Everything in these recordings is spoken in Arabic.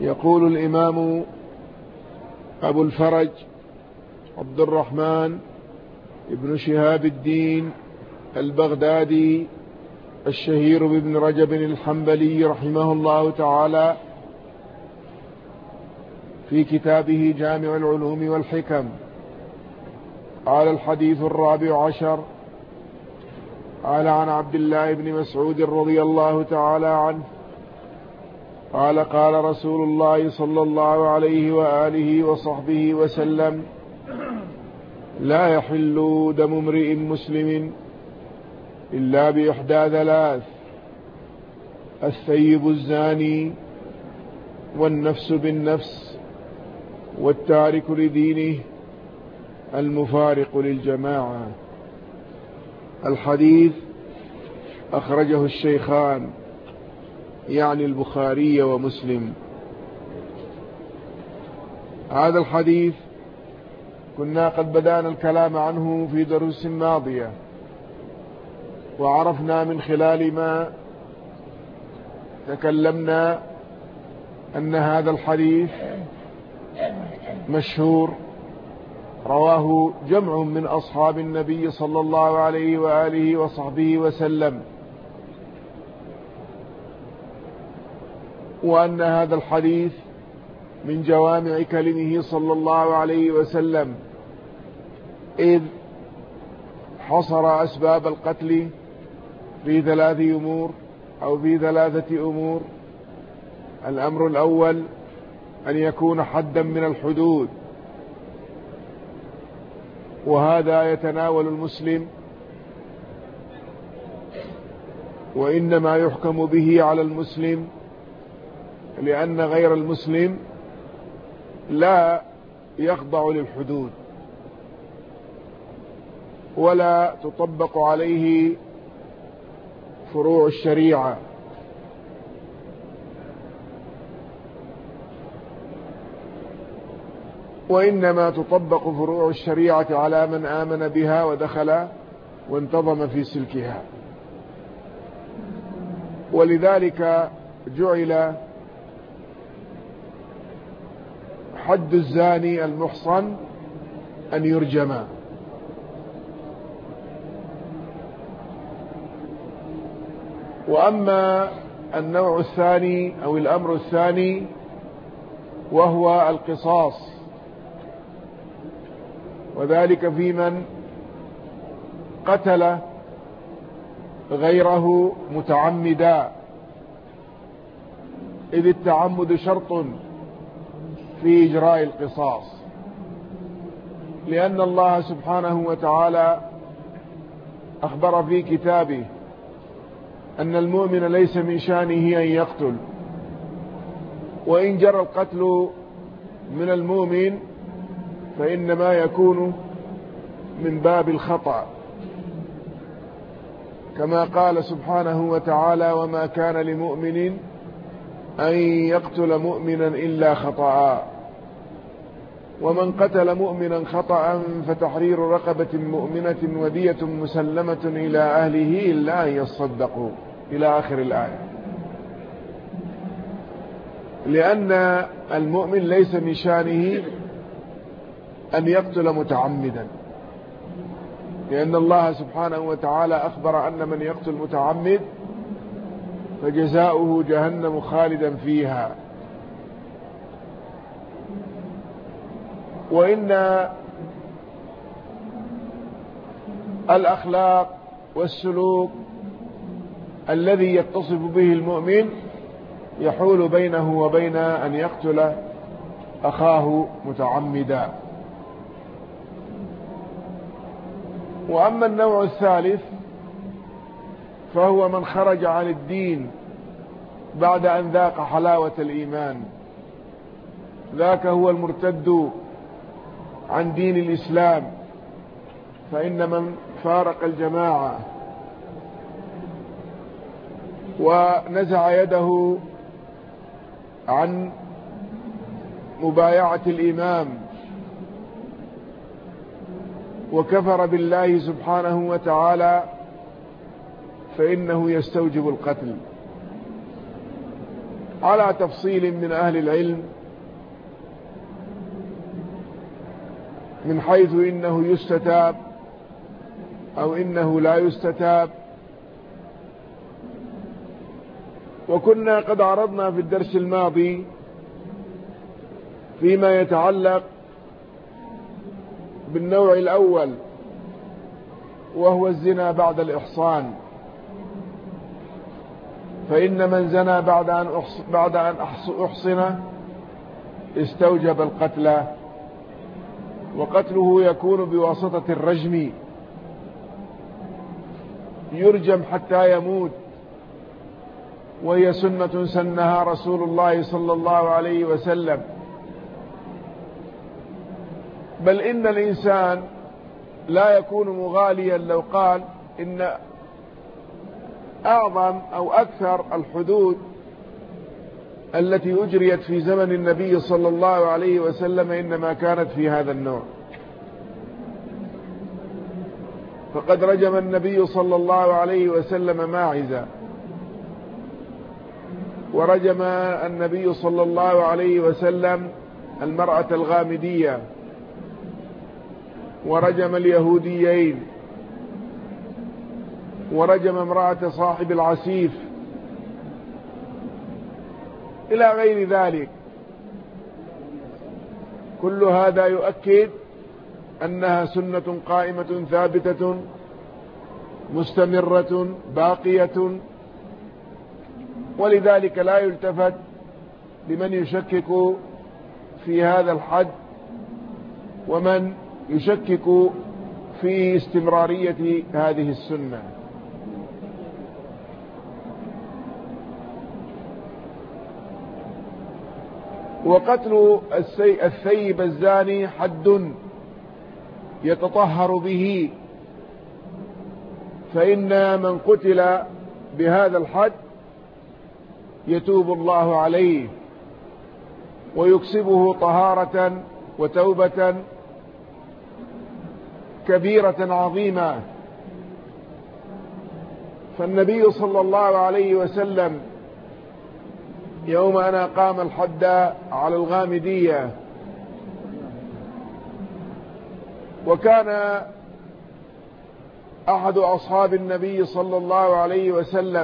يقول الإمام أبو الفرج عبد الرحمن ابن شهاب الدين البغدادي الشهير بابن رجب الحنبلي رحمه الله تعالى في كتابه جامع العلوم والحكم: قال الحديث 14 قال عن عبد الله بن مسعود رضي الله تعالى عنه قال قال رسول الله صلى الله عليه وآله وصحبه وسلم: لا يحل دم امرئ مسلم إلا بإحدى ثلاث: الثيب الزاني، والنفس بالنفس، والتارك لدينه، المفارق للجماعة. الحديث أخرجه الشيخان، يعني البخاري ومسلم. هذا الحديث كنا قد بدأنا الكلام عنه في دروس ماضية، وعرفنا من خلال ما تكلمنا أن هذا الحديث مشهور، رواه جمع من أصحاب النبي صلى الله عليه وآله وصحبه وسلم، وأن هذا الحديث من جوامع كلمه صلى الله عليه وسلم، إذ حصر أسباب القتل في 3 أمور أو في 3 أمور. الأمر الأول أن يكون حدا من الحدود، وهذا يتناول المسلم، وإنما يحكم به على المسلم، لأن غير المسلم لا يخضع للحدود ولا تطبق عليه فروع الشريعة. وإنما تطبق فروع الشريعة على من آمن بها ودخل وانتظم في سلكها. ولذلك جعل حد الزاني المحصن أن يرجم. وأما النوع الثاني أو الأمر الثاني وهو القصاص، وذلك في من قتل غيره متعمدا، إذ التعمد شرط في إجراء القصاص، لأن الله سبحانه وتعالى أخبر في كتابه أن المؤمن ليس من شأنه أن يقتل، وإن جرى القتل من المؤمن فإنما يكون من باب الخطأ، كما قال سبحانه وتعالى: وما كان لمؤمن أن يقتل مؤمنا إلا خطأ، ومن قتل مؤمنا خطأ فتحرير رقبة مؤمنة ودية مسلمة إلى أهله إلا أن يصدقوا، إلى آخر الآية. لأن المؤمن ليس من شأنه أن يقتل متعمدا، لأن الله سبحانه وتعالى أخبر أن من يقتل متعمد فجزاؤه جهنم خالدا فيها. وإن الأخلاق والسلوك الذي يتصف به المؤمن يحول بينه وبين أن يقتل أخاه متعمدا. وأما النوع الثالث فهو من خرج عن الدين بعد أن ذاق حلاوة الإيمان، ذاك هو المرتد عن دين الإسلام. فإن من فارق الجماعة ونزع يده عن مبايعة الإمام وكفر بالله سبحانه وتعالى فإنه يستوجب القتل. على تفصيل من أهل العلم من حيث إنه يستتاب أو إنه لا يستتاب. وكنا قد عرضنا في الدرس الماضي فيما يتعلق بالنوع الأول وهو الزنا بعد الإحصان، فإن من زنى بعد أن أحصن استوجب القتل، وقتله يكون بواسطة الرجم، يرجم حتى يموت، وهي سنة سنها رسول الله صلى الله عليه وسلم. بل إن الإنسان لا يكون مغاليا لو قال إن أعظم أو أكثر الحدود التي أجريت في زمن النبي صلى الله عليه وسلم إنما كانت في هذا النوع. فقد رجم النبي صلى الله عليه وسلم ماعزا، ورجم النبي صلى الله عليه وسلم المرأة الغامدية، ورجم اليهوديين، ورجم امرأة صاحب العسيف، إلى غير ذلك. كل هذا يؤكد أنها سنة قائمة ثابتة مستمرة باقية، ولذلك لا يلتفت لمن يشكك في هذا الحد ومن يشكك في استمرارية هذه السنة. وقتل الثيب الزاني حد يتطهر به، فإن من قتل بهذا الحد يتوب الله عليه ويكسبه طهارة وتوبة كبيرة عظيمة. فالنبي صلى الله عليه وسلم يوم أن أقام الحد على الغامدية، وكان أحد أصحاب النبي صلى الله عليه وسلم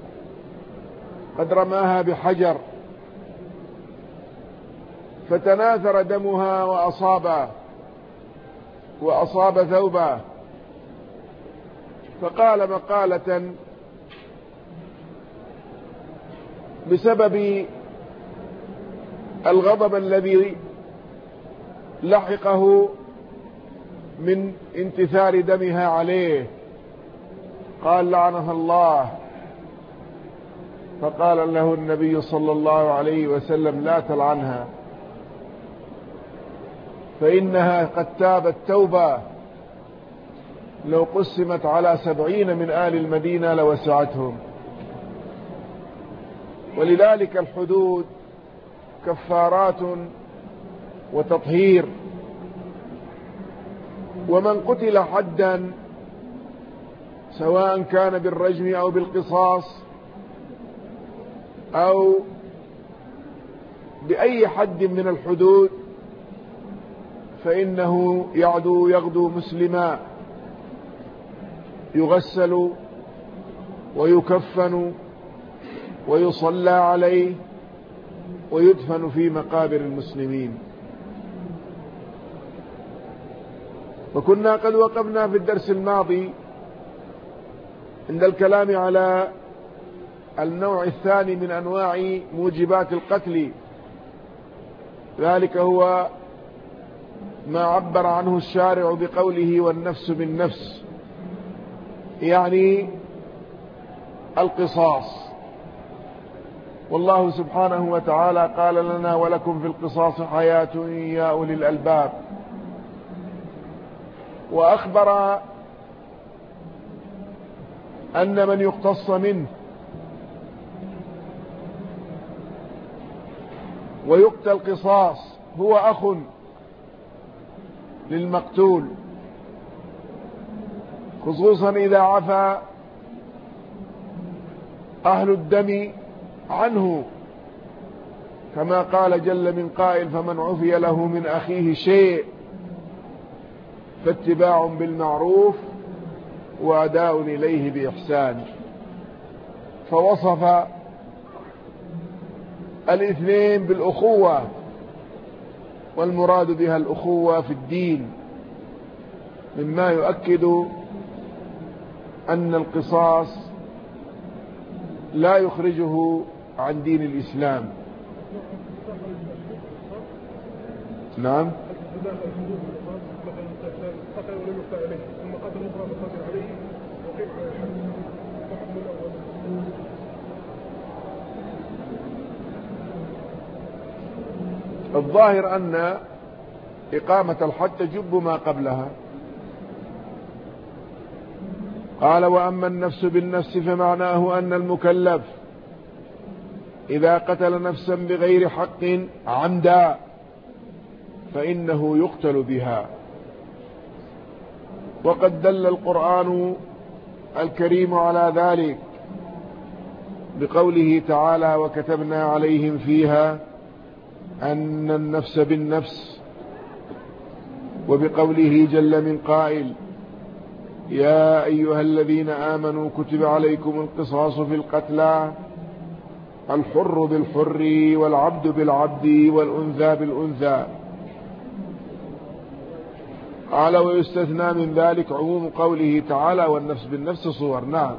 قد رماها بحجر فتناثر دمها وأصاب ثوبه، فقال مقالة بسبب الغضب الذي لحقه من انتثار دمها عليه، قال لعنها الله. فقال له النبي صلى الله عليه وسلم لا تلعنها، فإنها قد تابت توبة لو قسمت على 70 من آل المدينة لوسعتهم. ولذلك الحدود كفارات وتطهير. ومن قتل حدا سواء كان بالرجم أو بالقصاص أو بأي حد من الحدود فإنه يغدو مسلما، يغسل ويكفن ويصلى عليه ويدفن في مقابر المسلمين. وكنا قد وقفنا في الدرس الماضي عند الكلام على النوع الثاني من أنواع موجبات القتل، ذلك هو ما عبر عنه الشارع بقوله والنفس بالنفس، يعني القصاص. والله سبحانه وتعالى قال لنا ولكم في القصاص حياة يا أولي الألباب، وأخبر أن من يقتص منه ويقتل قصاص هو أخ للمقتول، خصوصا إذا عفى أهل الدم عنه كما قال جل من قائل: فمن عفي له من أخيه شيء فاتباع بالمعروف وأداء إليه بإحسان. فوصف الاثنين بالأخوة، والمراد بها الأخوة في الدين، مما يؤكد أن القصاص لا يخرجه عن دين الإسلام. نعم. الظاهر أن إقامة الحد تجب ما قبلها. قال: وأما النفس بالنفس فمعناه أن المكلف إذا قتل نفسا بغير حق عمدا فإنه يقتل بها. وقد دل القرآن الكريم على ذلك بقوله تعالى: وكتبنا عليهم فيها أن النفس بالنفس، وبقوله جل من قائل: يا أيها الذين آمنوا كتب عليكم القصاص في القتلى، الحر بالحر والعبد بالعبد والأنثى بالأنثى. قال: ويستثنى من ذلك عموم قوله تعالى: والنفس بالنفس صور. نعم.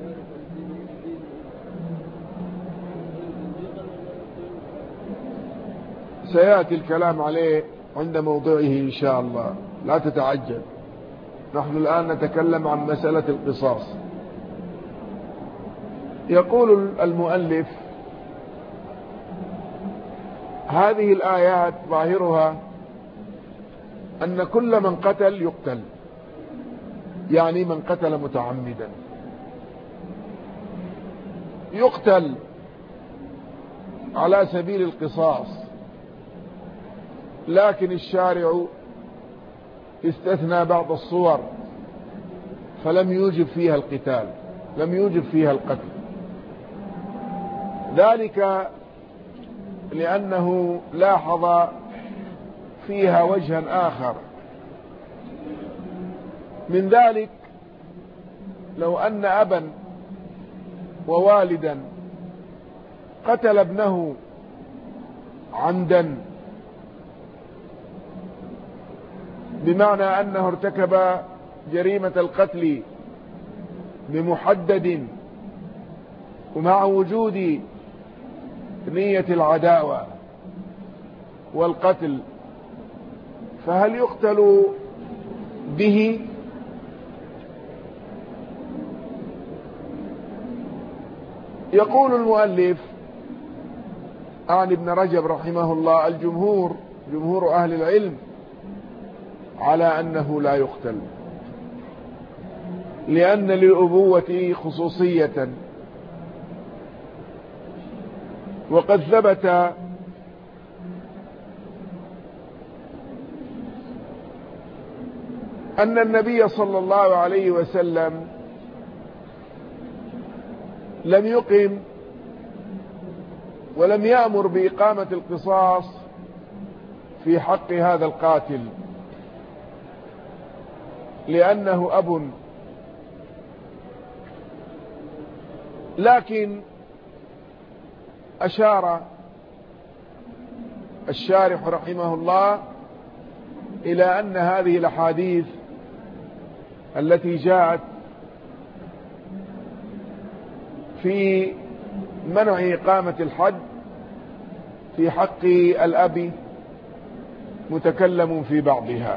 سيأتي الكلام عليه عند موضعه إن شاء الله، لا تتعجل. نحن الآن نتكلم عن مسألة القصاص. يقول المؤلف: هذه الآيات ظاهرها أن كل من قتل يقتل، يعني من قتل متعمدا يقتل على سبيل القصاص، لكن الشارع استثنى بعض الصور فلم يوجب فيها القتال، لم يوجب فيها القتل. ذلك لأنه لاحظ فيها وجها آخر. من ذلك: لو أن أبا ووالدا قتل ابنه عمدا، بمعنى أنه ارتكب جريمة القتل بمحدد ومع وجود نية العداوة والقتل، فهل يقتل به؟ يقول المؤلف عن ابن رجب رحمه الله: جمهور أهل العلم على أنه لا يقتل، لأن للأبوة خصوصية، وقد ثبت أن النبي صلى الله عليه وسلم لم يقم ولم يأمر بإقامة القصاص في حق هذا القاتل، لأنه أب. لكن أشار الشارح رحمه الله إلى أن هذه الأحاديث التي جاءت في منع إقامة الحد في حق الأب متكلم في بعضها.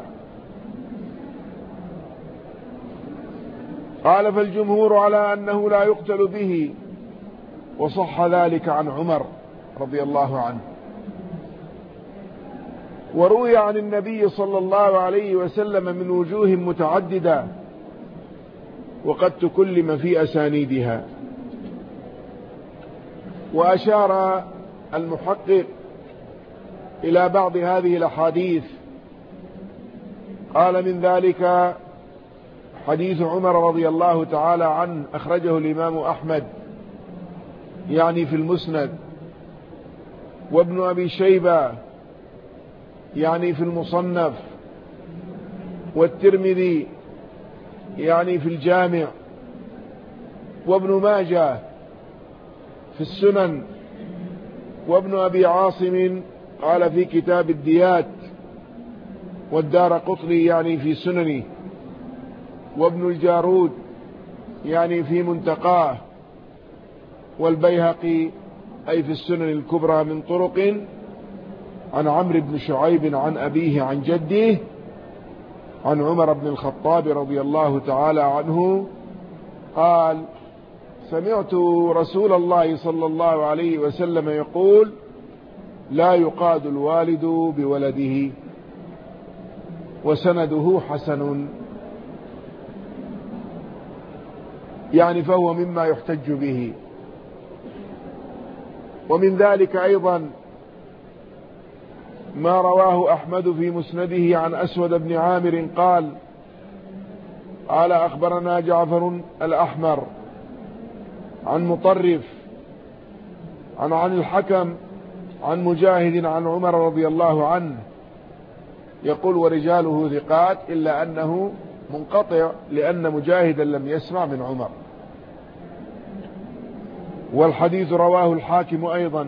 قال: فالجمهور على أنه لا يقتل به، وصح ذلك عن عمر رضي الله عنه. وروي عن النبي صلى الله عليه وسلم من وجوه متعددة، وقد تكلم في أسانيدها. وأشار المحقق إلى بعض هذه الأحاديث، قال: من ذلك حديث عمر رضي الله تعالى عنه، أخرجه الإمام أحمد يعني في المسند، وابن أبي شيبة يعني في المصنف، والترمذي يعني في الجامع، وابن ماجه في السنن، وابن أبي عاصم قال في كتاب الديات، والدارقطني يعني في سننه، وابن الجارود يعني في منتقاه، والبيهقي أي في السنن الكبرى من طرق عن عمرو بن شعيب عن أبيه عن جده عن عمر بن الخطاب رضي الله تعالى عنه قال: سمعت رسول الله صلى الله عليه وسلم يقول: لا يقاد الوالد بولده. وسنده حسن، يعني فهو مما يحتج به. ومن ذلك أيضا ما رواه أحمد في مسنده عن أسود بن عامر قال: أخبرنا جعفر الأحمر عن مطرف عن الحكم عن مجاهد عن عمر رضي الله عنه يقول: ورجاله ثقات، إلا أنه منقطع لأن مجاهدا لم يسمع من عمر. والحديث رواه الحاكم أيضا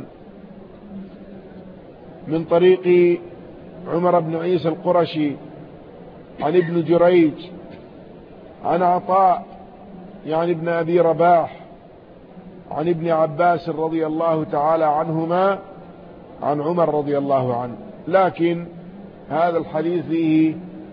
من طريق عمر بن عيسى القرشي عن ابن جريج عن عطاء يعني ابن أبي رباح عن ابن عباس رضي الله تعالى عنهما عن عمر رضي الله عنه. لكن هذا الحديث فيه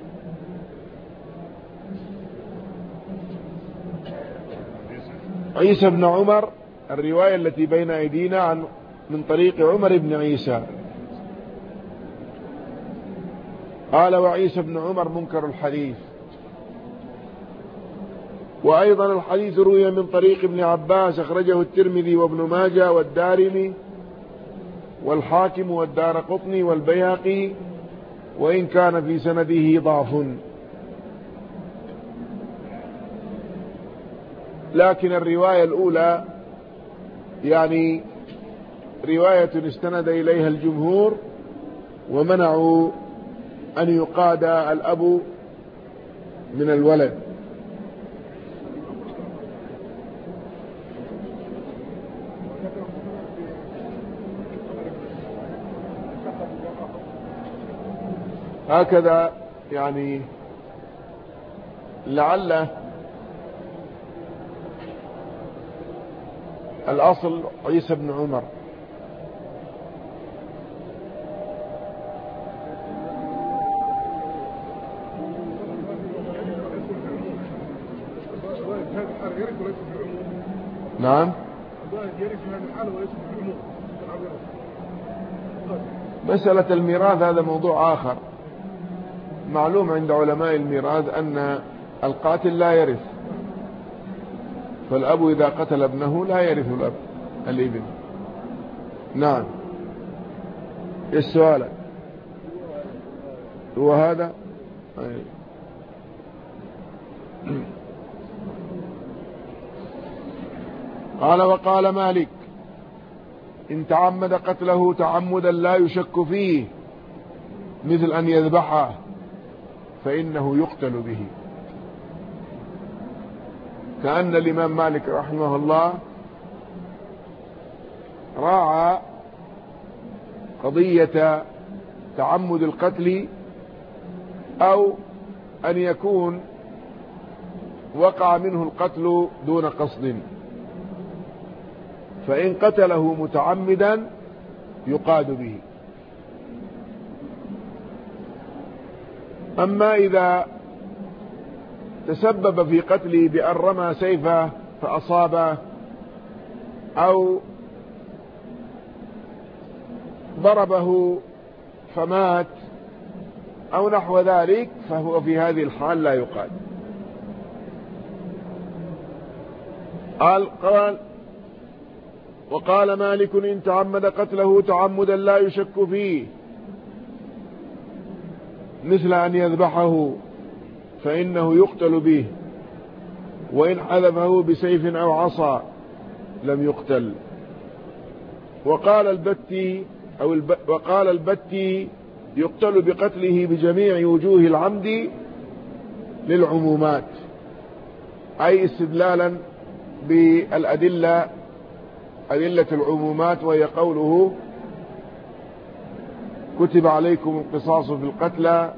عيسى بن عمر، الرواية التي بين أيدينا من طريق عمر بن عيسى قال: وعيسى بن عمر منكر الحديث. وأيضا الحديث روي من طريق ابن عباس، أخرجه الترمذي وابن ماجه والدارمي والحاكم والدارقطني والبيهقي، وإن كان في سنده ضعف. لكن الرواية الأولى يعني رواية استند إليها الجمهور ومنعوا أن يقاد الأب من الولد. هكذا يعني لعل الأصل عيسى بن عمر. نعم، مسألة الميراث هذا موضوع آخر. معلوم عند علماء الميراث أن القاتل لا يرث، فالأب إذا قتل ابنه لا يرث الابن. نعم. السؤال هو هذا. قال: وقال مالك: إن تعمد قتله تعمدا لا يشك فيه مثل أن يذبحه فإنه يقتل به. كأن الإمام مالك رحمه الله راعى قضية تعمد القتل، أو أن يكون وقع منه القتل دون قصد، فإن قتله متعمدا يقاد به. أما إذا تسبب في قتله بأن رمى سيفه فأصابه، أو ضربه فمات، أو نحو ذلك، فهو في هذه الحال لا يقاد. قال: وقال مالك: إن تعمد قتله تعمدا لا يشك فيه مثل أن يذبحه فإنه يقتل به، وإن حذفه بسيف أو عصا لم يقتل. وقال البتي وقال البتي يقتل بقتله بجميع وجوه العمد للعمومات، أي استدلالا بالأدلة، أدلة العمومات، وهي قوله كتب عليكم القصاص في القتلى،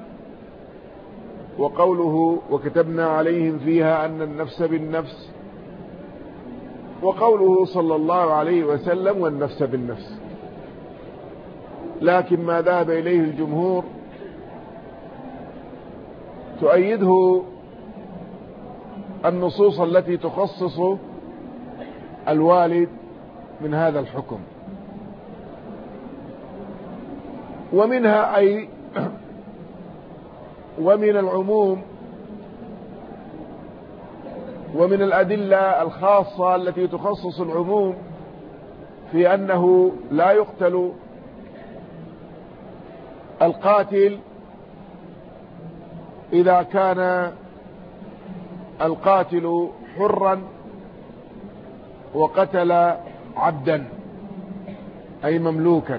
وقوله وكتبنا عليهم فيها أن النفس بالنفس، وقوله صلى الله عليه وسلم والنفس بالنفس. لكن ما ذهب إليه الجمهور تؤيده النصوص التي تخصص الوالد من هذا الحكم، ومنها أي ومن العموم ومن الأدلة الخاصة التي تخصص العموم في أنه لا يقتل القاتل إذا كان القاتل حرا وقتل عبدا أي مملوكا.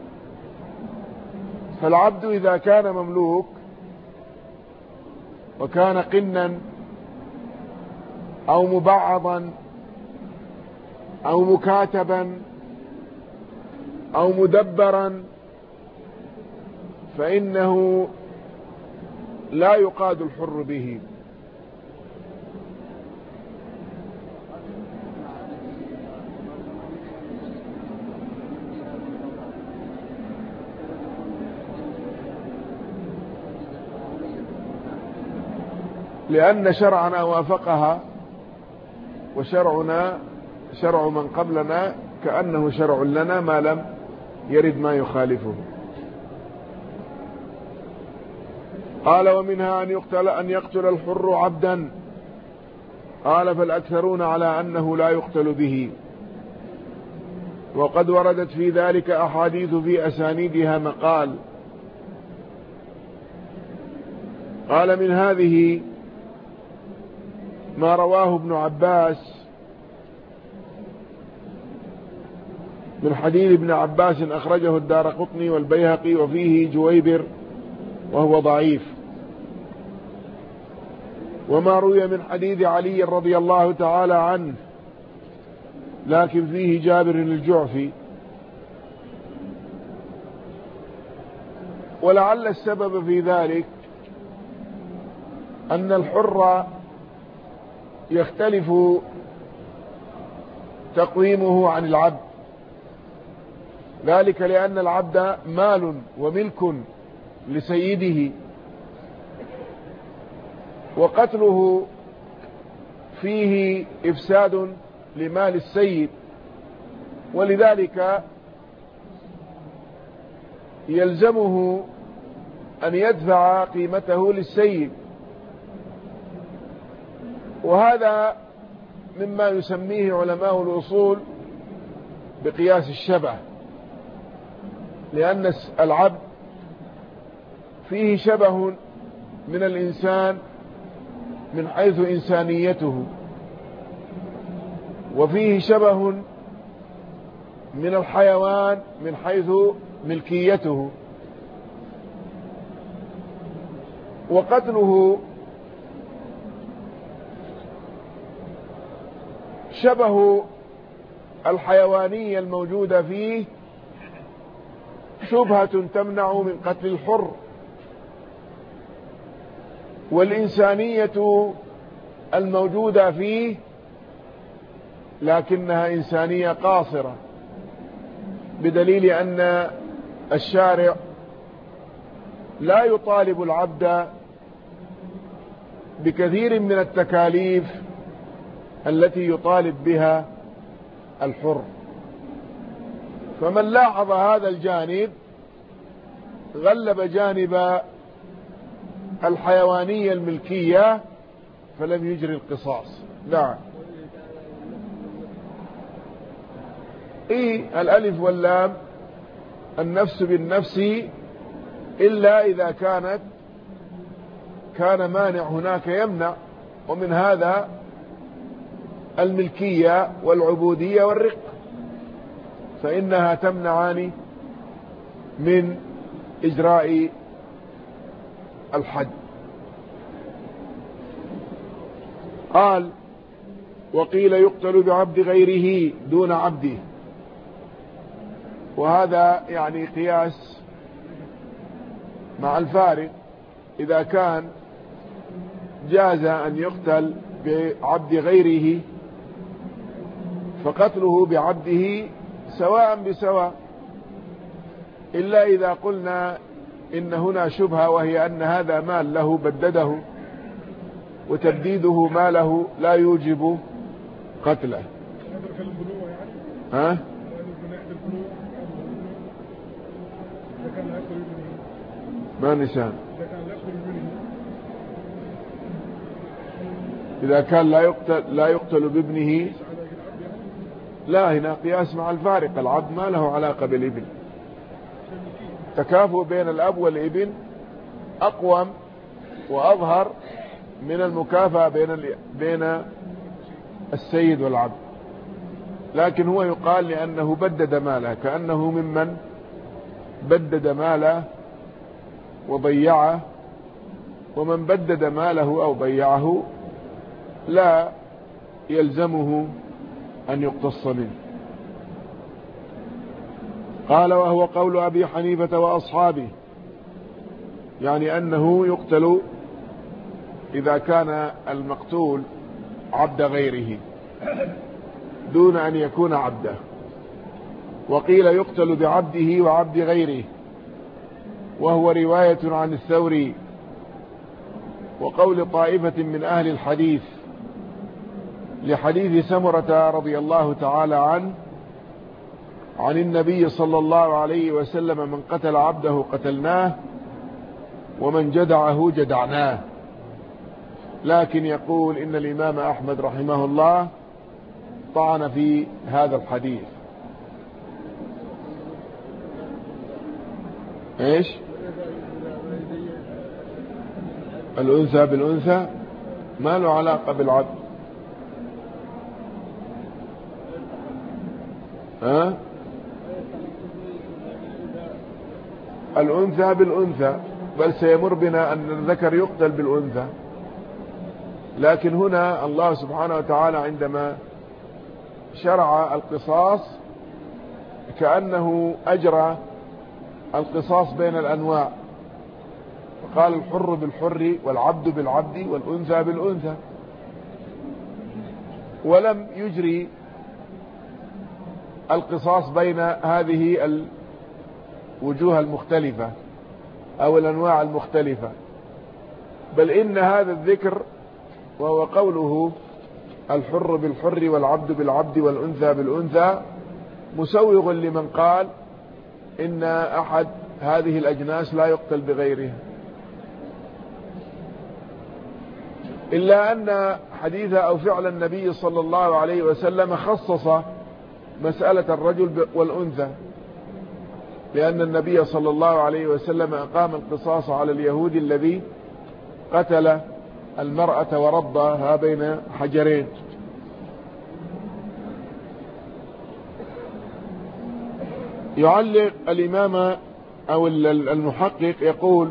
فالعبد إذا كان مملوك وكان قنا أو مبعضا أو مكاتبا أو مدبرا فإنه لا يقاد الحر به، لأن شرعنا وافقها، وشرعنا شرع من قبلنا كأنه شرع لنا ما لم يرد ما يخالفه. قال ومنها أن يقتل الحر عبدا. قال فالأكثرون على أنه لا يقتل به، وقد وردت في ذلك أحاديث في أسانيدها مقال. قال من هذه ما رواه ابن عباس من حديث ابن عباس أخرجه الدارقطني والبيهقي، وفيه جويبر وهو ضعيف. وما روي من حديث علي رضي الله تعالى عنه لكن فيه جابر الجعفي. ولعل السبب في ذلك أن الحر يختلف تقويمه عن العبد، ذلك لأن العبد مال وملك لسيده، وقتله فيه إفساد لمال السيد، ولذلك يلزمه أن يدفع قيمته للسيد. وهذا مما يسميه علماء الأصول بقياس الشبه، لأن العبد فيه شبه من الإنسان من حيث إنسانيته، وفيه شبه من الحيوان من حيث ملكيته، وقتله شبه الحيوانية الموجودة فيه شبهة تمنع من قتل الحر، والإنسانية الموجودة فيه لكنها إنسانية قاصرة، بدليل أن الشارع لا يطالب العبد بكثير من التكاليف التي يطالب بها الحر. فمن لاحظ هذا الجانب غلب جانب الحيوانية الملكية فلم يجري القصاص. نعم، الألف واللام النفس بالنفس إلا إذا كان مانع هناك يمنع، ومن هذا الملكية والعبودية والرق، فإنها تمنعان من إجراء الحد. قال: وقيل يقتل بعبد غيره دون عبده. وهذا يعني قياس مع الفارق. إذا كان جاز أن يقتل بعبد غيره فقتله بعبده سواء بسواء، إلا إذا قلنا إن هنا شبهة، وهي أن هذا مال له بدده، وتبديده ماله لا يوجب قتله. ها؟ ما نسان إذا كان لا يقتل بابنه. لا، هنا قياس مع الفارق. العبد ما له علاقة بالابن. تكافؤ بين الأب والابن أقوم وأظهر من المكافأة بين السيد والعبد، لكن هو يقال لأنه بدد ماله، كأنه ممن بدد ماله وضيعه، ومن بدد ماله أو ضيعه لا يلزمه أن يقتص منه. قال: وهو قول أبي حنيفة وأصحابه، يعني أنه يقتل إذا كان المقتول عبد غيره دون أن يكون عبده. وقيل يقتل بعبده وعبد غيره، وهو رواية عن الثوري وقول طائفة من أهل الحديث لحديث سمرة رضي الله تعالى عنه عن النبي صلى الله عليه وسلم: من قتل عبده قتلناه ومن جدعه جدعناه. لكن يقول إن الإمام أحمد رحمه الله طعن في هذا الحديث. ايش؟ الأنثى بالأنثى ما له علاقة بالعبد. ها؟ الأنثى بالأنثى، بل سيمر بنا أن الذكر يقتل بالأنثى. لكن هنا الله سبحانه وتعالى عندما شرع القصاص كأنه أجرى القصاص بين الأنواع، فقال: الحر بالحر والعبد بالعبد والأنثى بالأنثى، ولم يجري القصاص بين هذه الوجوه المختلفة أو الأنواع المختلفة، بل إن هذا الذكر وهو قوله الحر بالحر والعبد بالعبد والأنثى بالأنثى مسوغ لمن قال إن أحد هذه الأجناس لا يقتل بغيرها. إلا أن حديث أو فعل النبي صلى الله عليه وسلم خصص مسألة الرجل والأنثى، لأن النبي صلى الله عليه وسلم أقام القصاص على اليهودي الذي قتل المرأة وربها بين حجرين. يعلق الإمام أو المحقق يقول: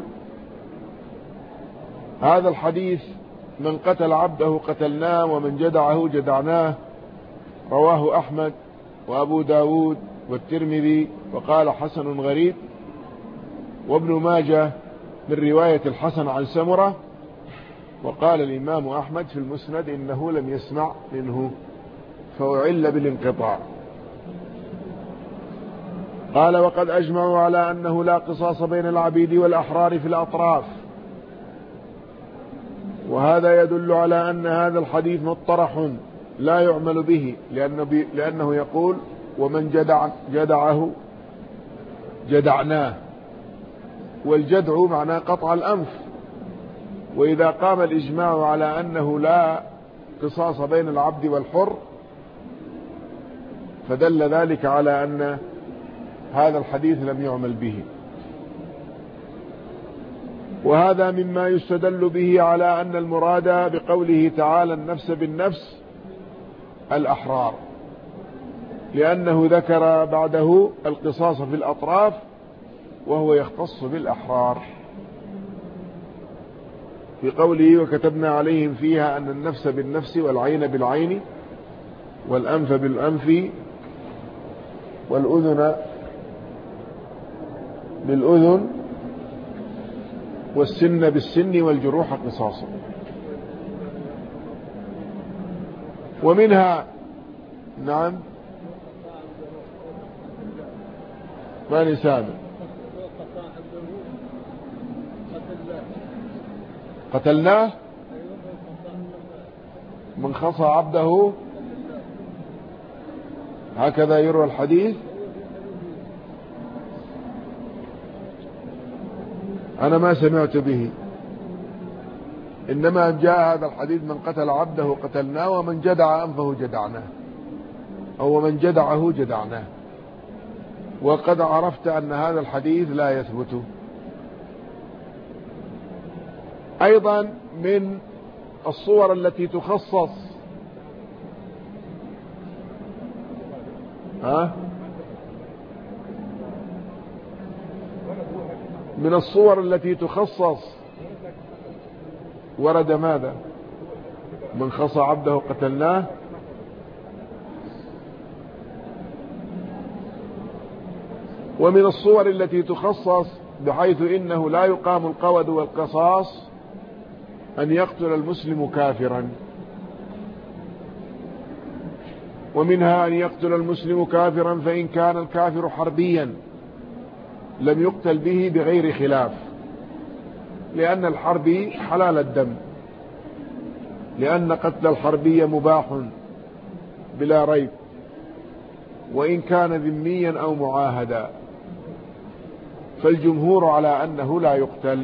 هذا الحديث من قتل عبده قتلناه ومن جدعه جدعناه رواه أحمد وأبو داود والترمذي وقال حسن غريب، وابن ماجه من رواية الحسن عن سمرة، وقال الإمام أحمد في المسند إنه لم يسمع منه فأعل بالانقطاع. قال: وقد أجمعوا على أنه لا قصاص بين العبيد والأحرار في الأطراف، وهذا يدل على أن هذا الحديث مطرح لا يعمل به، لأنه يقول: ومن جدعه جدعناه، والجدع معناه قطع الأنف. وإذا قام الإجماع على أنه لا قصاص بين العبد والحر فدل ذلك على أن هذا الحديث لم يعمل به. وهذا مما يستدل به على أن المراد بقوله تعالى النفس بالنفس الأحرار، لأنه ذكر بعده القصاص في الأطراف وهو يختص بالأحرار في قوله وكتبنا عليهم فيها أن النفس بالنفس والعين بالعين والأنف بالأنف والأذن بالأذن والسن بالسن والجروح قصاصا. ومنها نعم ما نسامع قتلناه من خصى عبده هكذا يروى الحديث. أنا ما سمعت به، إنما جاء هذا الحديث من قتل عبده قتلناه ومن جدع أنفه جدعناه أو من جدعه جدعناه. وقد عرفت أن هذا الحديث لا يثبت. أيضا من الصور التي تخصص من الصور التي تخصص ورد ماذا؟ من خصى عبده قتلناه. ومن الصور التي تخصص بحيث إنه لا يقام القود والقصاص أن يقتل المسلم كافرا. ومنها أن يقتل المسلم كافرا فإن كان الكافر حربيا لم يقتل به بغير خلاف، لأن الحربي حلال الدم، لأن قتل الحربي مباح بلا ريب وإن كان ذميا أو معاهدا، فالجمهور على أنه لا يقتل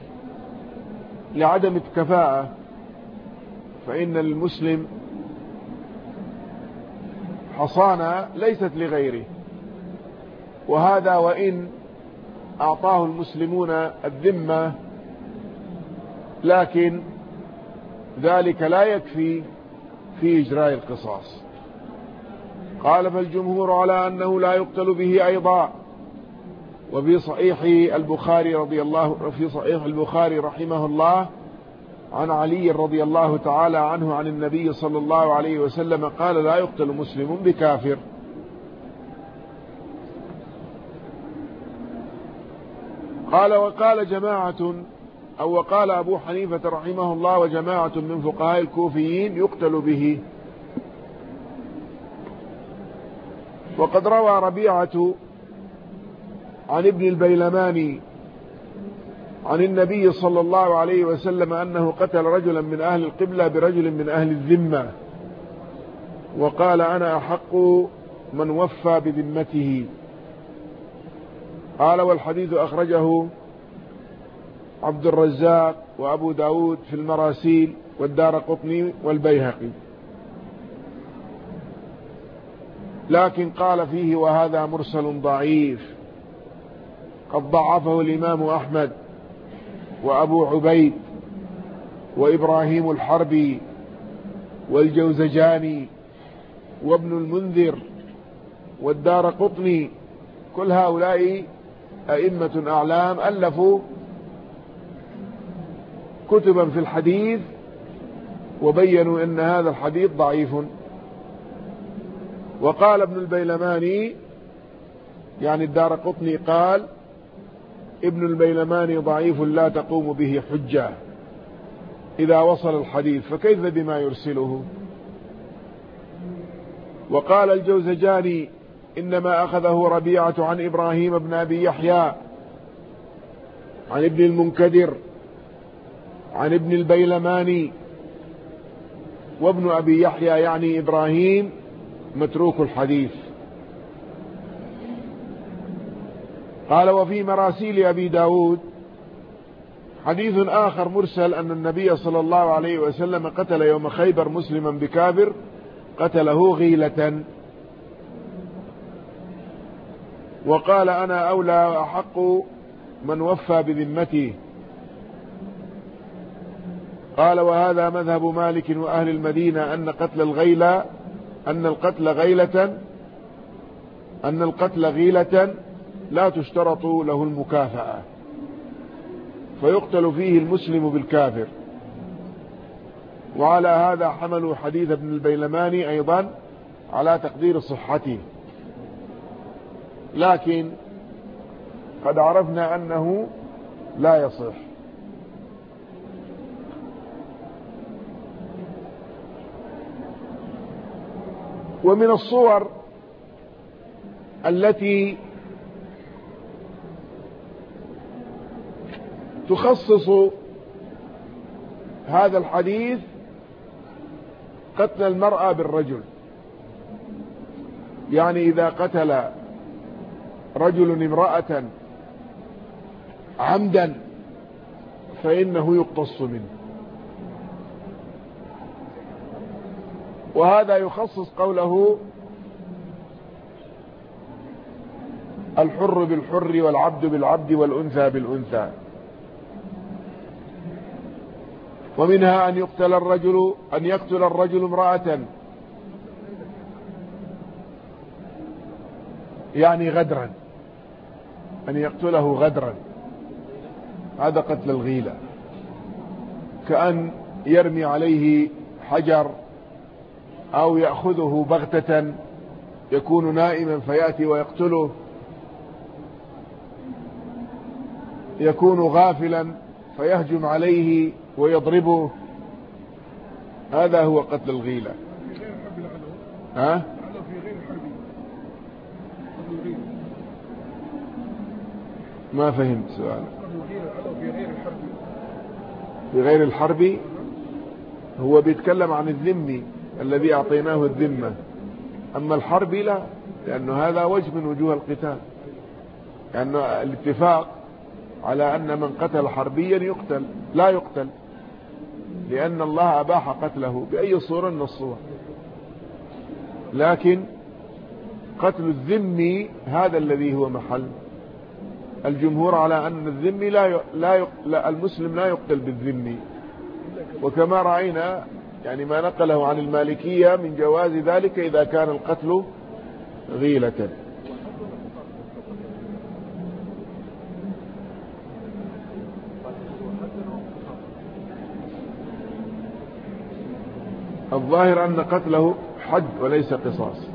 لعدم الكفاءة، فإن المسلم حصانة ليست لغيره، وهذا وإن أعطاه المسلمون الذمة لكن ذلك لا يكفي في إجراء القصاص. قال فالجمهور على أنه لا يقتل به أيضا. وفي صحيح البخاري رحمه الله عن علي رضي الله تعالى عنه عن النبي صلى الله عليه وسلم قال لا يقتل مسلم بكافر. قال وقال جماعة أو وقال أبو حنيفة رحمه الله وجماعة من فقهاء الكوفيين يقتل به. وقد روى ربيعة عن ابن البيلماني عن النبي صلى الله عليه وسلم أنه قتل رجلا من أهل القبلة برجل من أهل الذمة، وقال أنا أحق من وفى بذمته. قال والحديث أخرجه عبد الرزاق وأبو داود في المراسيل والدارقطني والبيهقي، لكن قال فيه وهذا مرسل ضعيف قد ضعفه الإمام أحمد وأبو عبيد وإبراهيم الحربي والجوزجاني وابن المنذر والدارقطني، كل هؤلاء أئمة أعلام ألفوا كتبا في الحديث وبينوا أن هذا الحديث ضعيف. وقال ابن البيلماني يعني الدارقطني قال ابن البيلماني ضعيف لا تقوم به حجة إذا وصل الحديث، فكيف بما يرسله؟ وقال الجوزجاني إنما أخذه ربيعة عن إبراهيم بن أبي يحيى عن ابن المنكدر عن ابن البيلماني، وابن أبي يحيى يعني إبراهيم متروك الحديث. قال وفي مراسيل أبي داود حديث آخر مرسل أن النبي صلى الله عليه وسلم قتل يوم خيبر مسلما بكافر قتله غيلة، وقال أنا أولى وأحق من وفى بذمته. قال وهذا مذهب مالك وأهل المدينة أن القتل غيلة لا تشترط له المكافأة، فيقتل فيه المسلم بالكافر. وعلى هذا حملوا حديث ابن البيلماني أيضا على تقدير صحته، لكن قد عرفنا أنه لا يصح. ومن الصور التي تخصص هذا الحديث قتل المرأة بالرجل، يعني إذا قتل رجل امرأة عمدا فإنه يقتص منه. وهذا يخصص قوله الحر بالحر والعبد بالعبد والأنثى بالأنثى. ومنها أن يقتل الرجل امرأة يعني غدرا، أن يقتله غدرا، هذا قتل الغيلة، كأن يرمي عليه حجر أو يأخذه بغتة يكون نائما فيأتي ويقتله، يكون غافلا فيهجم عليه ويضربه، هذا هو قتل الغيلة. ما فهمت سؤالك. في غير الحرب هو بيتكلم عن الذمي الذي أعطيناه الذمة، أما الحرب لا، لأنه هذا وجه من وجوه القتال، لأن الاتفاق على أن من قتل حربيا لا يقتل، لأن الله أباح قتله بأي صورة من الصور. لكن قتل الذمي هذا الذي هو محل الجمهور على أن الذمي المسلم لا يقتل بالذمي، وكما رأينا يعني ما نقله عن المالكية من جواز ذلك إذا كان القتل غيلة. الظاهر أن قتله حد وليس قصاص.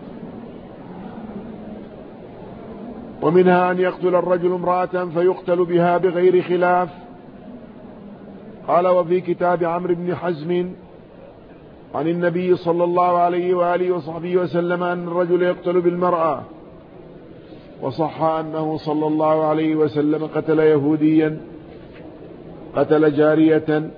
ومنها أن يقتل الرجل امرأة فيقتل بها بغير خلاف. قال وفي كتاب عمرو بن حزم عن النبي صلى الله عليه وآله وصحبه وسلم أن الرجل يقتل بالمرأة، وصح أنه صلى الله عليه وسلم قتل يهوديا قتل جارية.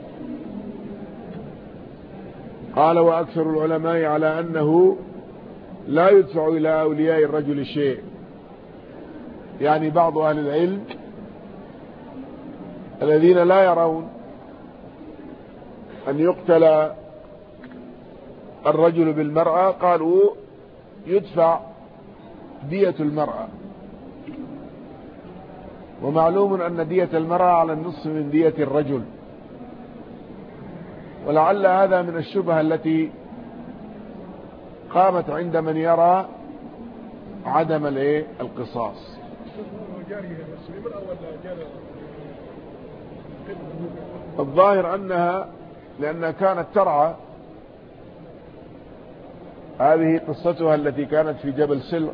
قال وأكثر العلماء على أنه لا يدفع إلى أولياء الرجل شيء، يعني بعض أهل العلم الذين لا يرون أن يقتل الرجل بالمرأة قالوا يدفع دية المرأة، ومعلوم أن دية المرأة على النصف من دية الرجل، ولعل هذا من الشبهة التي قامت عند من يرى عدم القصاص. الظاهر أنها لأنها كانت ترعى، هذه قصتها التي كانت في جبل سلع،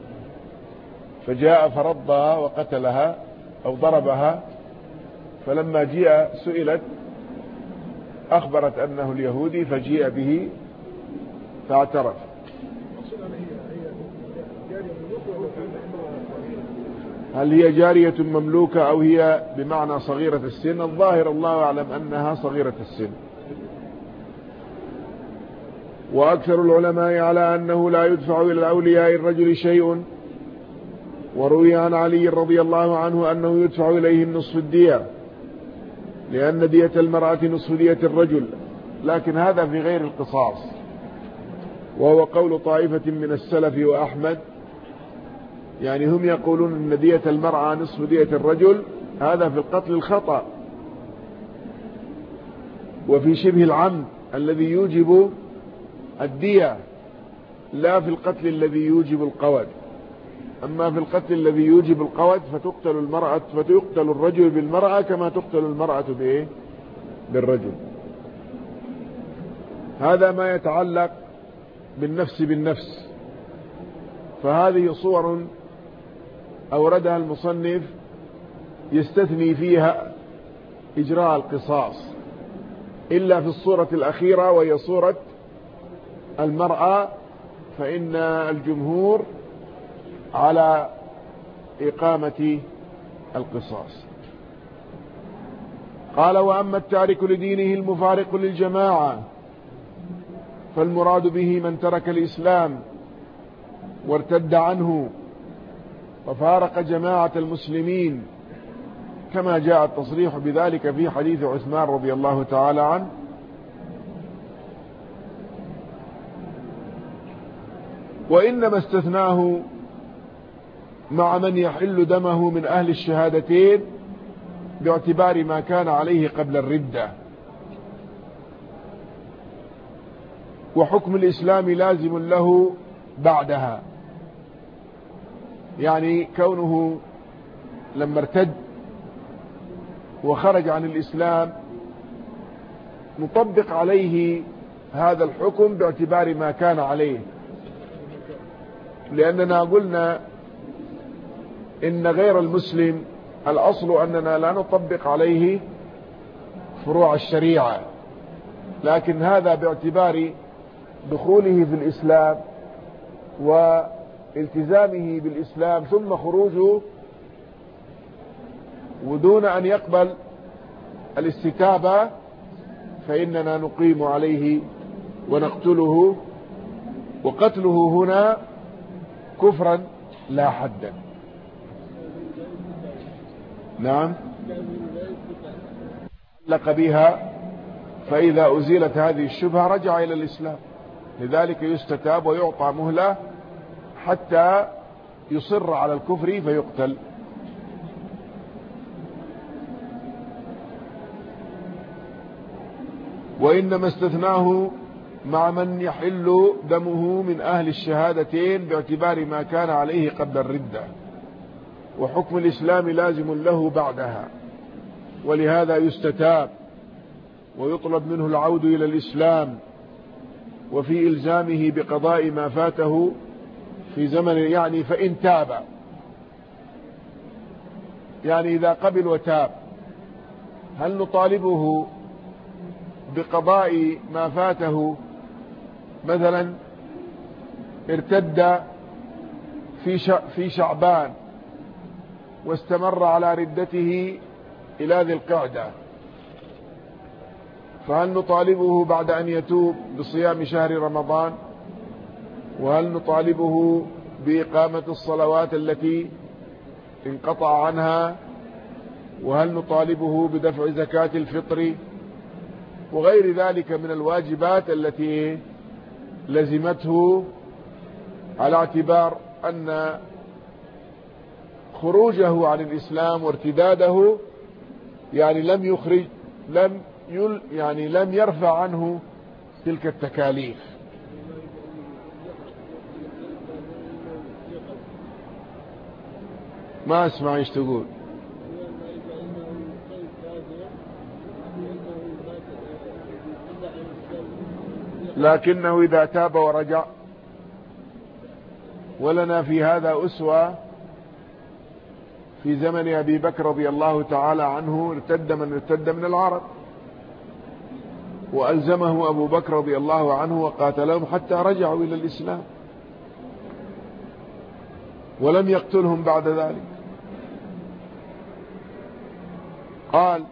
فجاء فرضها وقتلها أو ضربها، فلما جاء سئلت أخبرت أنه اليهودي فجيء به فاعترف. هل هي جارية مملوكة أو هي بمعنى صغيرة السن؟ الظاهر الله أعلم أنها صغيرة السن. وأكثر العلماء على أنه لا يدفع إلى أولياء الرجل شيء، وروي عن علي رضي الله عنه أنه يدفع إليهم نصف الدية، لأن دية المرأة نصف دية الرجل، لكن هذا في غير القصاص، وهو قول طائفة من السلف وأحمد، يعني هم يقولون أن دية المرأة نصف دية الرجل، هذا في القتل الخطأ وفي شبه العمد الذي يوجب الدية، لا في القتل الذي يوجب القود. أما في القتل الذي يوجب القود فتقتل الرجل بالمرأة كما تقتل المرأة بالرجل. هذا ما يتعلق بالنفس بالنفس. فهذه صور أوردها المصنف يستثني فيها إجراء القصاص، إلا في الصورة الأخيرة وهي صورة المرأة، فإن الجمهور على إقامة القصاص. قال: وأما التارك لدينه المفارق للجماعة فالمراد به من ترك الإسلام وارتد عنه وفارق جماعة المسلمين، كما جاء التصريح بذلك في حديث عثمان رضي الله تعالى عنه. وإنما استثناه مع من يحل دمه من أهل الشهادتين باعتبار ما كان عليه قبل الردة، وحكم الإسلام لازم له بعدها. يعني كونه لما ارتد وخرج عن الإسلام نطبق عليه هذا الحكم باعتبار ما كان عليه، لأننا قلنا إن غير المسلم الأصل أننا لا نطبق عليه فروع الشريعة، لكن هذا باعتبار دخوله في الإسلام والتزامه بالإسلام ثم خروجه ودون أن يقبل الاستتابة، فإننا نقيم عليه ونقتله، وقتله هنا كفرا لا حدا. نعم، لق بها، فإذا أزيلت هذه الشبهة رجع إلى الإسلام، لذلك يستتاب ويعطى مهلة حتى يصر على الكفر فيقتل. وإنما استثناه مع من يحل دمه من أهل الشهادتين باعتبار ما كان عليه قبل الردة، وحكم الإسلام لازم له بعدها، ولهذا يستتاب ويطلب منه العود إلى الإسلام، وفي إلزامه بقضاء ما فاته في زمن، يعني فإن تاب، يعني إذا قبل وتاب هل نطالبه بقضاء ما فاته؟ مثلا ارتد في شعبان واستمر على ردته إلى ذي القعدة، فهل نطالبه بعد أن يتوب بصيام شهر رمضان؟ وهل نطالبه بإقامة الصلوات التي انقطع عنها؟ وهل نطالبه بدفع زكاة الفطر وغير ذلك من الواجبات التي لزمته، على اعتبار أن خروجه عن الإسلام وارتداده يعني لم يرفع عنه تلك التكاليف. ما اسمع ايش تقول. لكنه إذا تاب ورجع، ولنا في هذا أسوة في زمن أبي بكر رضي الله تعالى عنه، ارتد من العرب وألزمه أبو بكر رضي الله عنه وقاتلهم حتى رجعوا إلى الإسلام، ولم يقتلهم بعد ذلك. قال: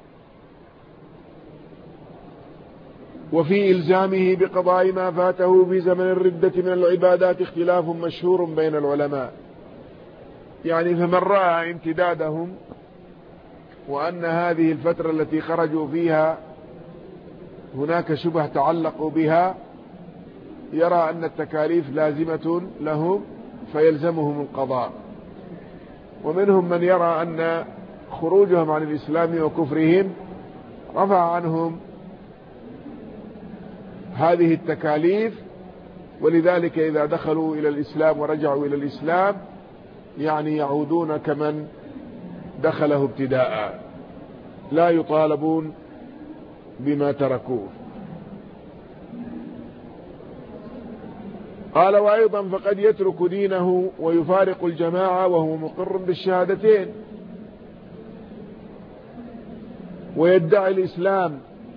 وفي إلزامه بقضاء ما فاته في زمن الردة من العبادات اختلاف مشهور بين العلماء، يعني فمن رأى امتدادهم وأن هذه الفترة التي خرجوا فيها هناك شبه تعلقوا بها يرى أن التكاليف لازمة لهم فيلزمهم القضاء، ومنهم من يرى أن خروجهم عن الإسلام وكفرهم رفع عنهم هذه التكاليف، ولذلك إذا دخلوا إلى الإسلام ورجعوا إلى الإسلام يعني يعودون كمن دخله ابتداء، لا يطالبون بما تركوه. قال وأيضا فقد يترك دينه ويفارق الجماعة وهو مقر بالشهادتين ويدعي الإسلام،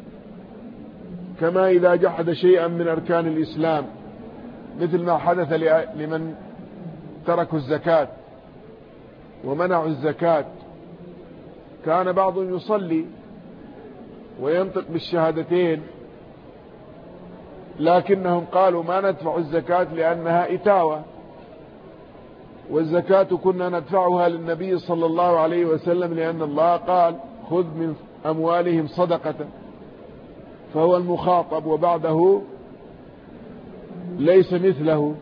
كما إذا جحد شيئا من أركان الإسلام، مثل ما حدث لمن تركوا الزكاة ومنعوا الزكاة. كان بعضهم يصلي وينطق بالشهادتين، لكنهم قالوا ما ندفع الزكاة لأنها إتاوة، والزكاة كنا ندفعها للنبي صلى الله عليه وسلم لأن الله قال خذ من أموالهم صدقة، فهو المخاطب وبعده ليس مثله.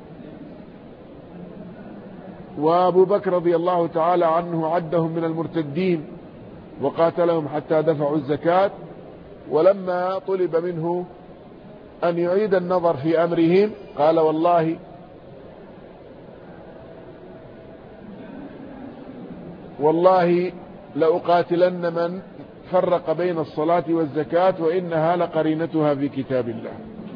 وأبو بكر رضي الله تعالى عنه عدهم من المرتدين وقاتلهم حتى دفعوا الزكاة، ولما طلب منه أن يعيد النظر في أمرهم قال والله لأقاتلن من فرق بين الصلاة والزكاة وإنها لقرينتها في كتاب الله.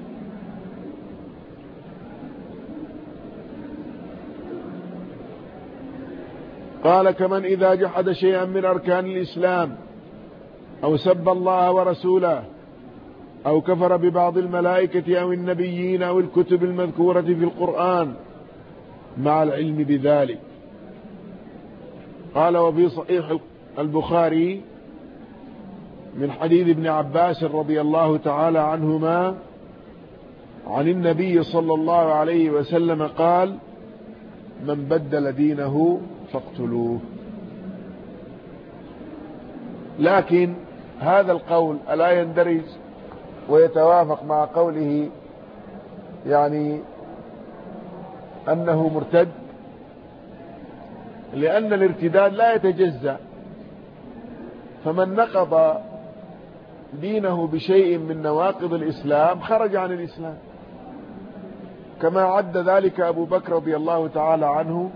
قال كمن إذا جحد شيئا من أركان الإسلام أو سب الله ورسوله أو كفر ببعض الملائكة أو النبيين أو الكتب المذكورة في القرآن مع العلم بذلك. قال وفي صحيح البخاري من حديث ابن عباس رضي الله تعالى عنهما عن النبي صلى الله عليه وسلم قال من بدل دينه فاقتلوه. لكن هذا القول ألا يندرج ويتوافق مع قوله يعني أنه مرتد؟ لأن الارتداد لا يتجزأ، فمن نقض دينه بشيء من نواقض الإسلام خرج عن الإسلام، كما عد ذلك أبو بكر رضي الله تعالى عنه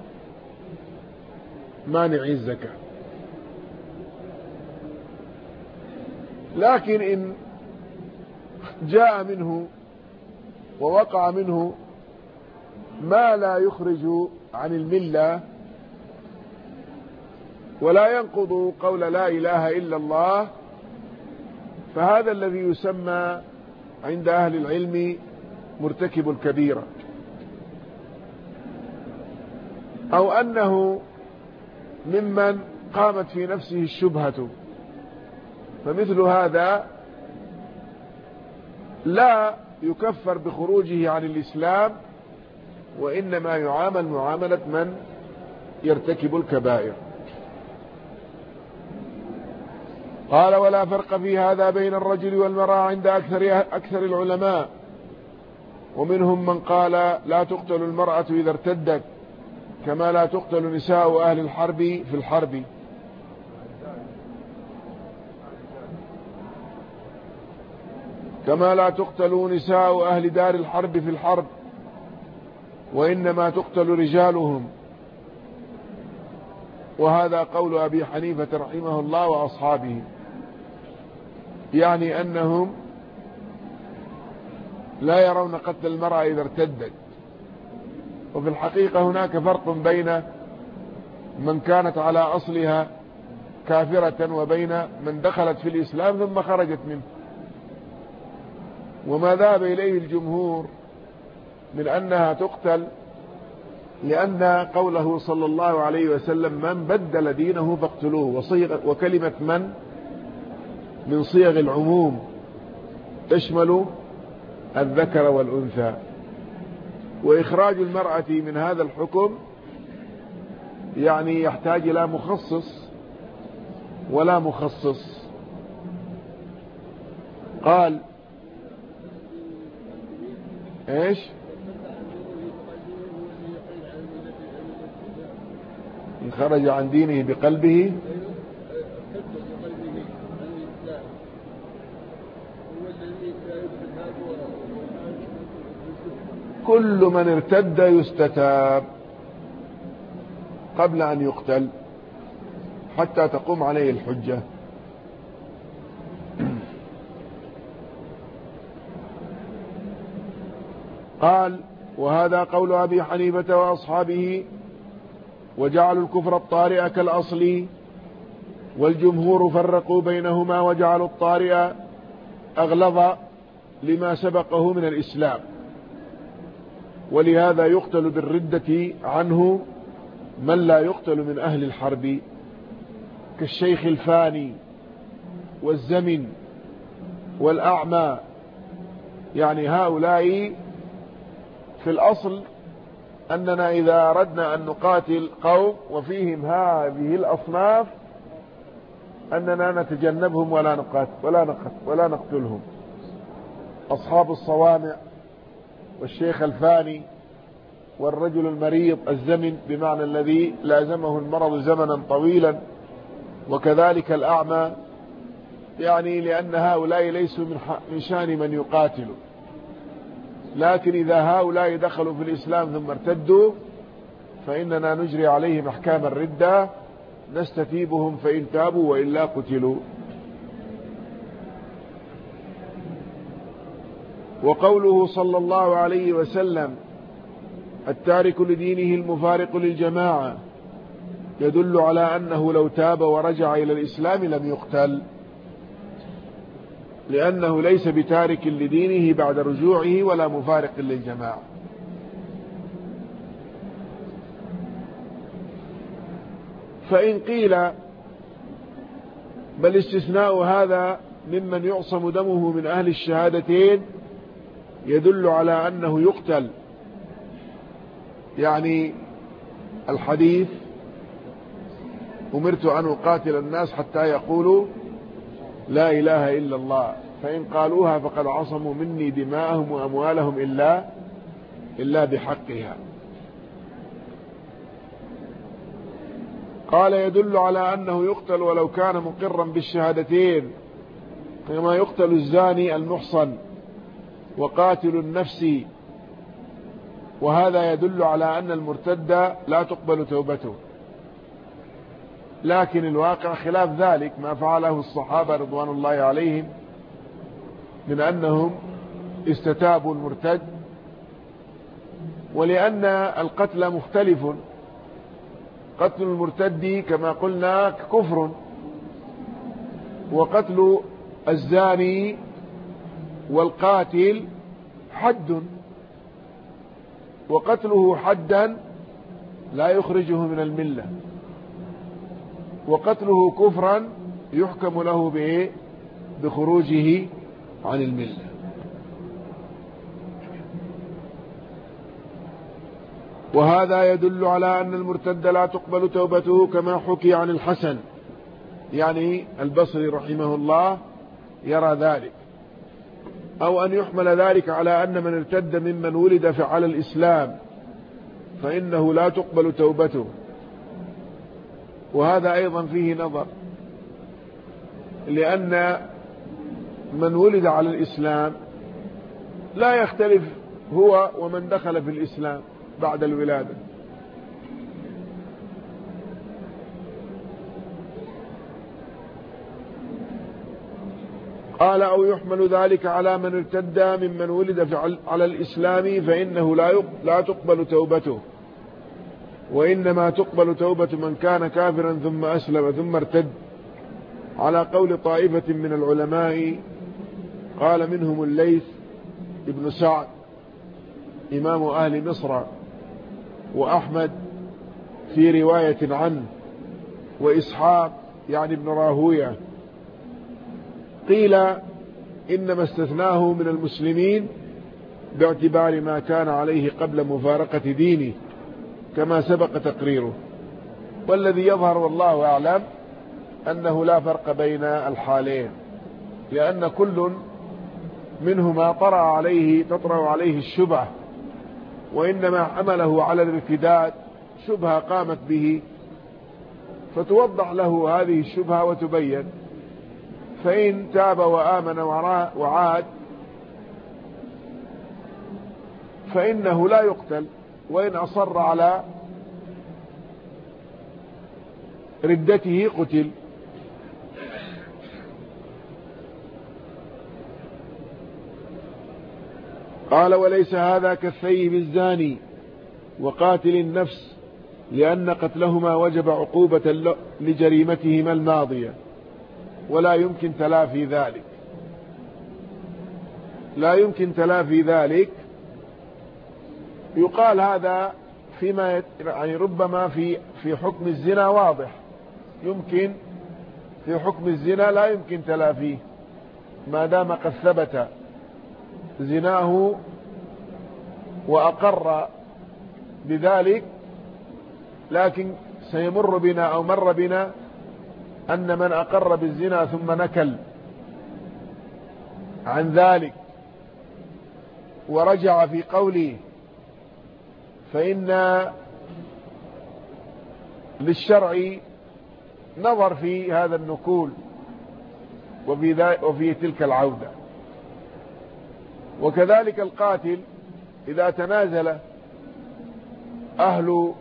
مانعي الزكاة. لكن إن جاء منه ووقع منه ما لا يخرج عن الملة ولا ينقض قول لا إله إلا الله، فهذا الذي يسمى عند أهل العلم مرتكب الكبيرة، أو أنه ممن قامت في نفسه الشبهة، فمثل هذا لا يكفر بخروجه عن الإسلام، وإنما يعامل معاملة من يرتكب الكبائر. قال ولا فرق في هذا بين الرجل والمرأة عند أكثر العلماء، ومنهم من قال لا تقتل المرأة إذا ارتدت كما لا تقتل نساء أهل الحرب في الحرب. كما لا تقتل نساء أهل دار الحرب في الحرب، وإنما تقتل رجالهم. وهذا قول أبي حنيفة رحمه الله وأصحابه، يعني أنهم لا يرون قتل المرأة إذا ارتدت. وفي الحقيقة هناك فرق بين من كانت على أصلها كافرة وبين من دخلت في الإسلام ثم خرجت منه. وما ذهب إليه الجمهور من أنها تقتل، لأن قوله صلى الله عليه وسلم من بدل دينه فاقتلوه، وكلمة من صيغ العموم تشمل الذكر والأنثى، وإخراج المرأة من هذا الحكم يعني يحتاج إلى مخصص ولا مخصص. قال ايش؟ إن خرج عن دينه بقلبه كل من ارتد يستتاب، قبل أن يقتل حتى تقوم عليه الحجة. قال: وهذا قول أبي حنيفة وأصحابه، وجعلوا الكفر الطارئ كالأصل، والجمهور فرقوا بينهما وجعلوا الطارئ أغلظ لما سبقه من الإسلام، ولهذا يقتل بالردة عنه من لا يقتل من أهل الحرب، كالشيخ الفاني والزمن والأعمى. يعني هؤلاء في الأصل أننا إذا أردنا أن نقاتل قوم وفيهم هذه الأصناف أننا نتجنبهم ولا نقتلهم. أصحاب الصوامع والشيخ الفاني والرجل المريض الزمن بمعنى الذي لازمه المرض زمنا طويلا، وكذلك الأعمى، يعني لأن هؤلاء ليسوا من شان من يقاتل. لكن إذا هؤلاء دخلوا في الإسلام ثم ارتدوا فإننا نجري عليهم أحكام الردة، نستتيبهم فإن تابوا وإلا قتلوا. وقوله صلى الله عليه وسلم: التارك لدينه المفارق للجماعة، يدل على أنه لو تاب ورجع إلى الإسلام لم يقتل، لأنه ليس بتارك لدينه بعد رجوعه ولا مفارق للجماعة. فإن قيل بل استثناء هذا ممن يعصم دمه من أهل الشهادتين يدل على أنه يقتل، يعني الحديث: أمرت أن أقاتل الناس حتى يقولوا لا إله إلا الله، فإن قالوها فقد عصموا مني دماءهم وأموالهم إلا بحقها. قال: يدل على أنه يقتل ولو كان مقرا بالشهادتين، كما يقتل الزاني المحصن وقاتل النفس، وهذا يدل على أن المرتد لا تقبل توبته. لكن الواقع خلاف ذلك، ما فعله الصحابة رضوان الله عليهم من أنهم استتابوا المرتد، ولأن القتل مختلف. قتل المرتد كما قلنا كفر، وقتل الزاني والقاتل حد، وقتله حدا لا يخرجه من الملة، وقتله كفرا يحكم له بخروجه عن الملة. وهذا يدل على أن المرتد لا تقبل توبته، كما حكي عن الحسن، يعني البصري رحمه الله يرى ذلك، أو أن يحمل ذلك على أن من ارتد ممن ولد على الإسلام فإنه لا تقبل توبته. وهذا أيضا فيه نظر، لأن من ولد على الإسلام لا يختلف هو ومن دخل في الإسلام بعد الولادة. قال: أو يحمل ذلك على من ارتد ممن ولد على الإسلام فإنه لا تقبل توبته، وإنما تقبل توبة من كان كافرا ثم أسلم ثم ارتد، على قول طائفة من العلماء، قال منهم الليث ابن سعد إمام أهل مصر، وأحمد في رواية عنه، وإسحاق يعني ابن راهوية. قيل إنما استثناه من المسلمين باعتبار ما كان عليه قبل مفارقة دينه، كما سبق تقريره. والذي يظهر والله أعلم أنه لا فرق بين الحالين، لأن كل منهما تطرأ عليه الشبهة، وإنما حمله على الارتداد شبهة قامت به، فتوضح له هذه الشبهة وتبين، فإن تاب وآمن وعاد فإنه لا يقتل، وإن أصر على ردته قتل. قال وليس هذا كالثيب الزاني وقاتل النفس لأن قتلهما وجب عقوبة لجريمتهما الماضية ولا يمكن تلافي ذلك. لا يمكن تلافي ذلك. يقال هذا فيما يعني ربما في حكم الزنا واضح، يمكن في حكم الزنا لا يمكن تلافيه ما دام قد ثبت زناه وأقر بذلك. لكن سيمر بنا أو مر بنا أن من أقر بالزنا ثم نكل عن ذلك ورجع في قوله فإن للشرع نظر في هذا النكول وفي تلك العودة. وكذلك القاتل إذا تنازل أهل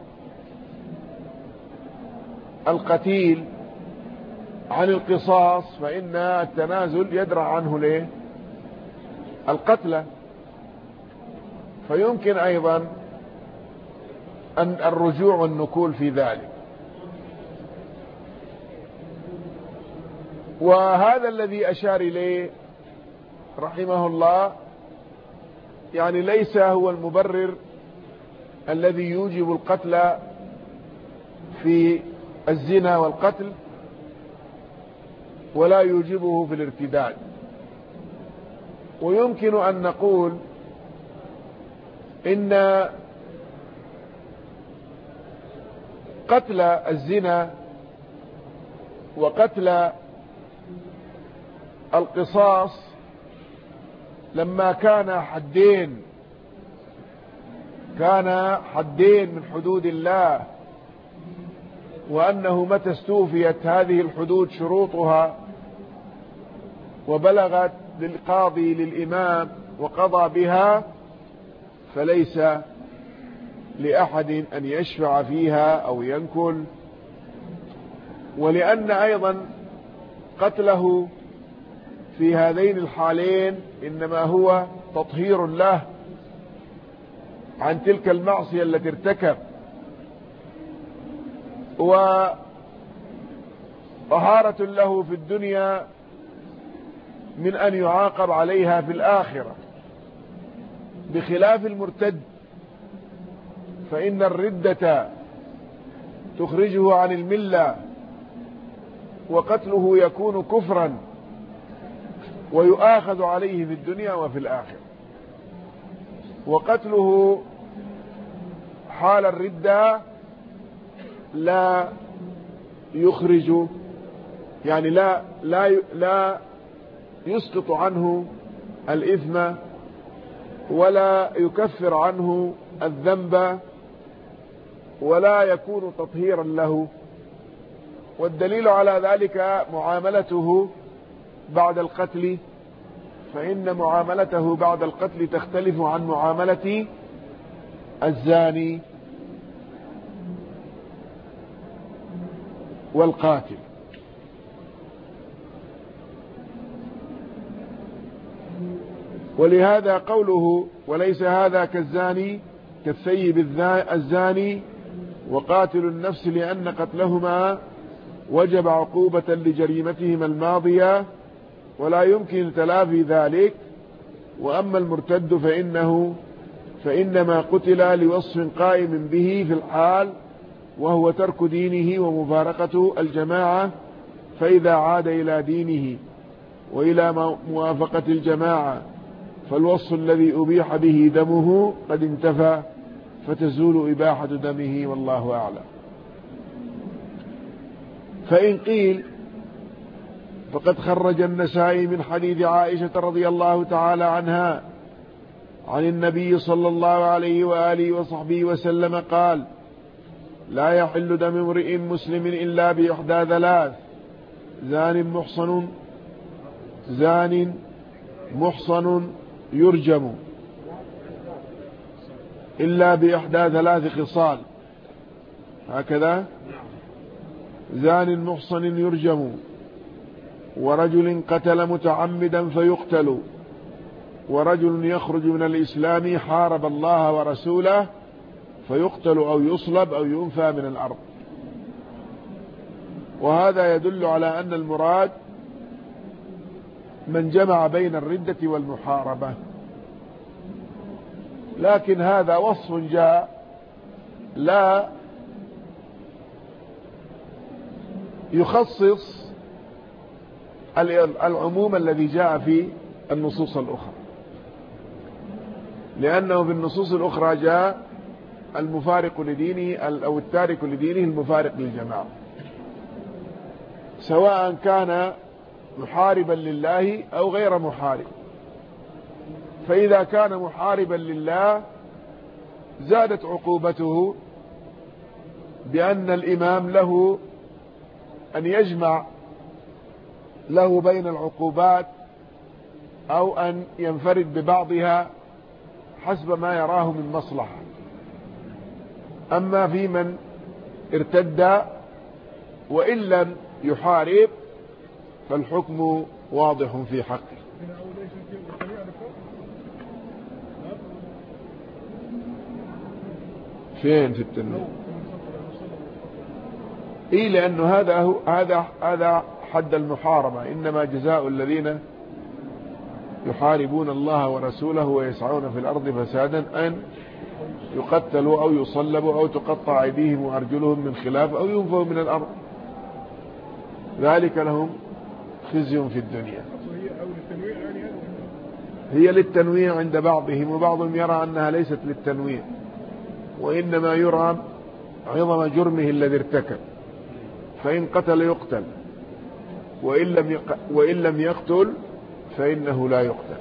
القتيل عن القصاص فإن التنازل يدرع عنه ليه القتل، فيمكن أيضا أن الرجوع والنكول في ذلك. وهذا الذي أشار إليه رحمه الله يعني ليس هو المبرر الذي يوجب القتل في الزنا والقتل ولا يوجبه في الارتداد. ويمكن أن نقول إن قتل الزنا وقتل القصاص لما كان حدين من حدود الله، وأنه متى استوفيت هذه الحدود شروطها وبلغت للقاضي للإمام وقضى بها فليس لأحد أن يشفع فيها أو ينكل. ولأن أيضا قتله في هذين الحالين إنما هو تطهير له عن تلك المعصية التي ارتكب وطهارة له في الدنيا من أن يعاقب عليها في الآخرة، بخلاف المرتد فإن الردة تخرجه عن الملة وقتله يكون كفرا ويؤاخذ عليه في الدنيا وفي الآخرة. وقتله حال الردة لا يخرج يعني لا يسقط عنه الإثم ولا يكفر عنه الذنب ولا يكون تطهيرا له. والدليل على ذلك معاملته بعد القتل، فإن معاملته بعد القتل تختلف عن معاملة الزاني والقاتل. ولهذا قوله وليس هذا كالزاني كالثيب الزاني وقاتل النفس لأن قتلهما وجب عقوبة لجريمتهما الماضية ولا يمكن تلافي ذلك. وأما المرتد فإنما قتل لوصف قائم به في الحال وهو ترك دينه ومفارقة الجماعة، فإذا عاد إلى دينه وإلى موافقة الجماعة فالوصف الذي أبيح به دمه قد انتفى فتزول إباحة دمه والله أعلم. فإن قيل فقد خرج النسائي من حديث عائشة رضي الله تعالى عنها عن النبي صلى الله عليه وآله وصحبه وسلم قال لا يحل دم امرئ مسلم إلا بإحدى ثلاث: زان محصن يرجم إلا بإحدى ثلاث خصال. هكذا زان محصن يرجم، ورجل قتل متعمدا فيقتل، ورجل يخرج من الإسلام حارب الله ورسوله فيقتل أو يصلب أو ينفى من الأرض. وهذا يدل على أن المراد من جمع بين الردة والمحاربة، لكن هذا وصف جاء لا يخصص العموم الذي جاء في النصوص الأخرى، لأنه في النصوص الأخرى جاء المفارق لدينه أو التارك لدينه المفارق للجماعة، سواء كان محاربا لله أو غير محارب. فإذا كان محاربا لله زادت عقوبته بأن الإمام له أن يجمع له بين العقوبات أو أن ينفرد ببعضها حسب ما يراه من مصلحة. أما في من ارتد وإن لم يحارب فالحكم واضح في حقه. فين في التنويع؟ إيه، لأنه هذا حد المحاربة، إنما جزاء الذين يحاربون الله ورسوله ويسعون في الأرض فسادا أن يقتلوا أو يصلبوا أو تقطع أيديهم وأرجلهم من خلاف أو ينفوا من الأرض، ذلك لهم خزي في الدنيا. هي للتنويع عند بعضهم، وبعضهم يرى أنها ليست للتنويع، وإنما يرى عظم جرمه الذي ارتكب، فإن قتل يقتل، وإن لم يقتل فإنه لا يقتل.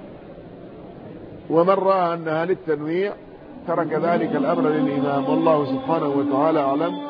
ومن رأى أنها للتنويع ترك ذلك الأمر للإمام، والله سبحانه وتعالى أعلم.